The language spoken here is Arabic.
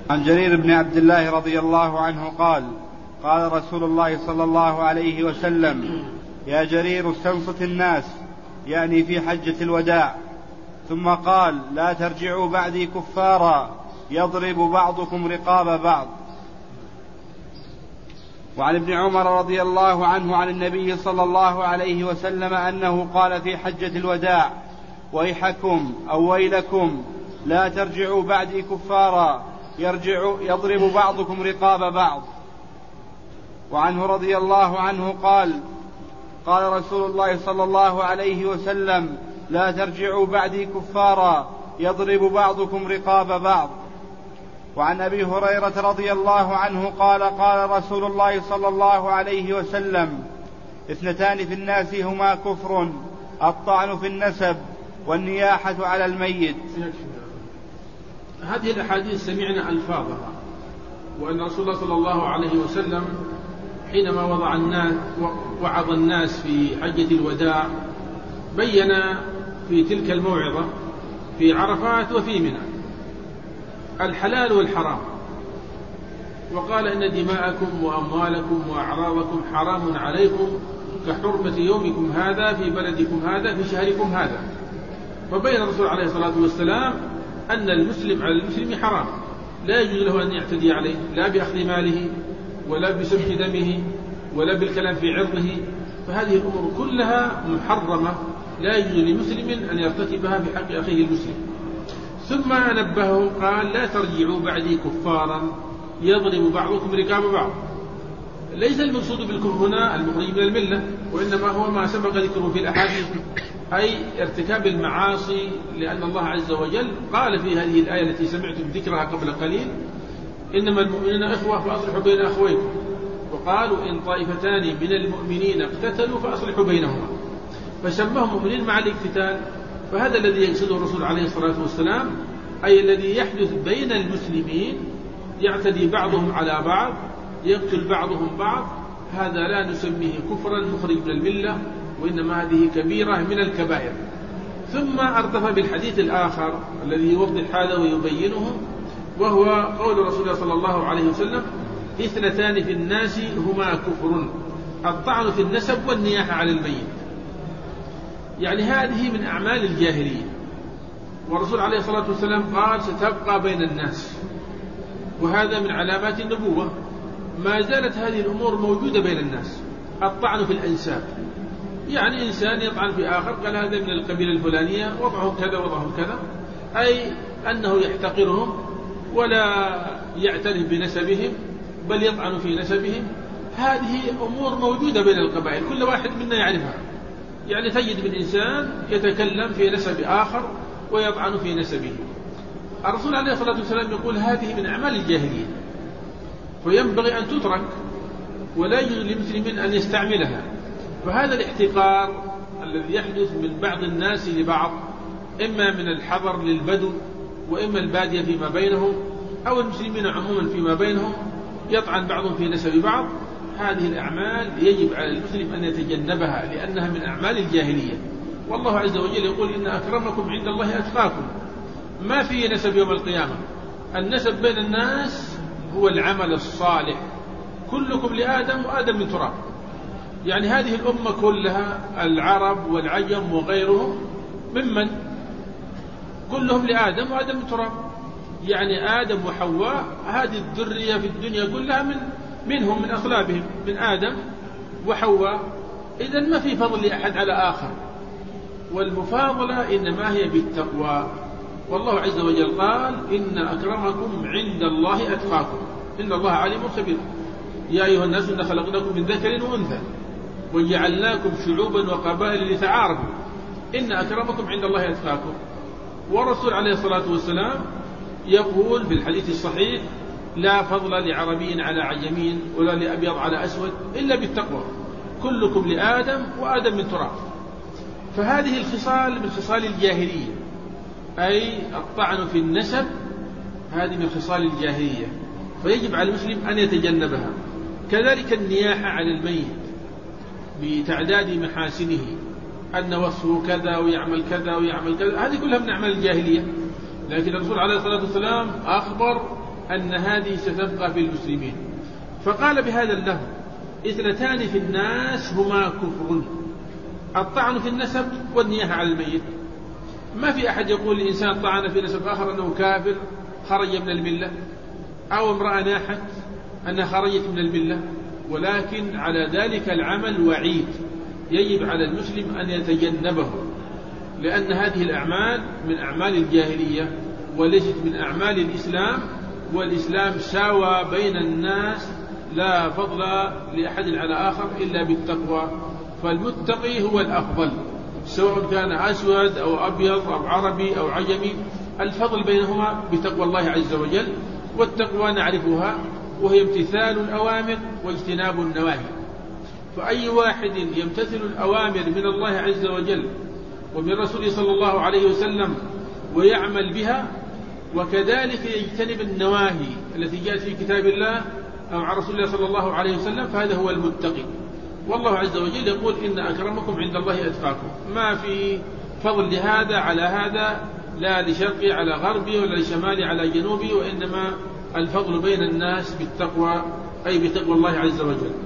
عن جرير بن عبد الله رضي الله عنه قال قال رسول الله صلى الله عليه وسلم يا جرير استنصت الناس، يعني في حجة الوداع، ثم قال لا ترجعوا بعدي كفارا يضرب بعضكم رقاب بعض. وعن ابن عمر رضي الله عنه عن النبي صلى الله عليه وسلم أنه قال في حجة الوداع ويحكم أو ويلكم لا ترجعوا بعدي كفارا يضرب بعضكم رقاب بعض. وعنه رضي الله عنه قال قال رسول الله صلى الله عليه وسلم لا ترجعوا بعدي كفارا يضرب بعضكم رقاب بعض. وعن أبي هريرة رضي الله عنه قال قال رسول الله صلى الله عليه وسلم اثنتان في الناس هما كفر الطعن في النسب والنياحة على الميت. هذه الأحاديث سمعنا ألفاظها، وأن رسول الله صلى الله عليه وسلم حينما وعظ الناس في حجة الوداع بين في تلك الموعظة في عرفات وفي منى الحلال والحرام، وقال إن دماءكم وأموالكم وأعراضكم حرام عليكم كحرمة يومكم هذا في بلدكم هذا في شهركم هذا. فبين الرسول عليه الصلاة والسلام أن المسلم على المسلم حرام، لا يجوز له أن يعتدي عليه لا بأخذ ماله ولا بسفك دمه ولا بالكلام في عرضه، فهذه الأمور كلها محرمة لا يجوز لمسلم أن يرتكبها في حق أخيه المسلم. ثم نبهه قال لا ترجعوا بعدي كفارا يضرب بعضكم رقاب بعض. ليس المقصود بالكفر هنا المخرج من الملة، وإنما هو ما سبق ذكره في الأحاديث، أي ارتكاب المعاصي، لأن الله عز وجل قال في هذه الآية التي سمعتم ذكرها قبل قليل إنما المؤمنون إخوة فأصلحوا بين أخويكم، وقالوا إن طائفتان من المؤمنين اقتتلوا فأصلحوا بينهما، فسماهم مؤمنين مع الاقتتال. فهذا الذي يقصده الرسول عليه الصلاة والسلام، أي الذي يحدث بين المسلمين يعتدي بعضهم على بعض يقتل بعضهم بعض، هذا لا نسميه كفرا مخرج من الملة، وإنما هذه كبيرة من الكبائر. ثم أردف بالحديث الآخر الذي يوضح هذا ويبينه، وهو قول رسول الله صلى الله عليه وسلم اثنتان في الناس هما كفر الطعن في النسب والنياحة على الميت. يعني هذه من أعمال الجاهلية، والرسول عليه الصلاة والسلام قال ستبقى بين الناس، وهذا من علامات النبوة. ما زالت هذه الأمور موجودة بين الناس. الطعن في الأنساب، يعني إنسان يطعن في آخر قال هذا من القبيلة الفلانية وضعهم كذا وضعهم كذا، أي أنه يحتقرهم ولا يعترف بنسبهم بل يطعن في نسبهم. هذه أمور موجودة بين القبائل كل واحد منا يعرفها. يعني تجد من إنسان يتكلم في نسب آخر ويطعن في نسبه. الرسول عليه الصلاة والسلام يقول هذه من أعمال الجاهلية، فينبغي أن تترك ولا يجوز لمسلم أن يستعملها. فهذا الاحتقار الذي يحدث من بعض الناس لبعض، إما من الحضر للبدو وإما البادية فيما بينهم أو المسلمين عموما فيما بينهم، يطعن بعضهم في نسب بعض، هذه الأعمال يجب على المسلم أن يتجنبها لأنها من أعمال الجاهلية. والله عز وجل يقول إن أكرمكم عند الله أتقاكم. ما في نسب يوم القيامة، النسب بين الناس هو العمل الصالح. كلكم لآدم وآدم من تراب. يعني هذه الأمة كلها العرب والعجم وغيرهم ممن كلهم لآدم وآدم من تراب، يعني آدم وحواء هذه الذرية في الدنيا كلها منهم من أصلابهم من آدم وحواء. إذن ما في فضل لأحد على آخر، والمفاضلة إنما هي بالتقوى. والله عز وجل قال إن أكرمكم عند الله أتقاكم إن الله عليم خبير. يا أيها الناس إن خلقناكم من ذكر وأنثى وجعلناكم شعوبا وقبائل لتعارفوا إن أكرمكم عند الله أتقاكم. والرسول عليه الصلاة والسلام يقول في الحديث الصحيح لا فضل لعربي على عجمي ولا لأبيض على أسود إلا بالتقوى، كلكم لآدم وآدم من تراب. فهذه الخصال من خصال الجاهلية، أي الطعن في النسب هذه من خصال الجاهلية، فيجب على المسلم أن يتجنبها. كذلك النياحة على الميت بتعداد محاسنه، أن وصفه كذا ويعمل كذا ويعمل كذا، هذه كلها من أعمال الجاهلية. لكن الرسول عليه الصلاة والسلام أخبر أن هذه ستبقى في المسلمين. فقال بهذا اللفظ: اثنتان في الناس هما كفر: الطعن في النسب والنياحة على الميت. ما في أحد يقول الإنسان طعن في نسب آخر أنه كافر خرج من الملة، أو امرأة ناحت أنها خرجت من الملة، ولكن على ذلك العمل وعيد يجب على المسلم أن يتجنبه، لأن هذه الأعمال من أعمال الجاهلية وليست من أعمال الإسلام، والإسلام ساوى بين الناس لا فضل لأحد على آخر إلا بالتقوى، فالمتقي هو الأفضل سواء كان أسود أو أبيض أو عربي أو عجمي، الفضل بينهما بتقوى الله عز وجل. والتقوى نعرفها وهي امتثال الأوامر واجتناب النواهي، فأي واحد يمتثل الأوامر من الله عز وجل ومن رسوله صلى الله عليه وسلم ويعمل بها، وكذلك يجتنب النواهي التي جاءت في كتاب الله أو عن رسول الله صلى الله عليه وسلم، فهذا هو المتقي. والله عز وجل يقول: إن أكرمكم عند الله أتقاكم. ما في فضل لهذا على هذا، لا لشرقي على غربي ولا لشمالي على جنوبي، وإنما الفضل بين الناس بالتقوى، أي بتقوى الله عز وجل.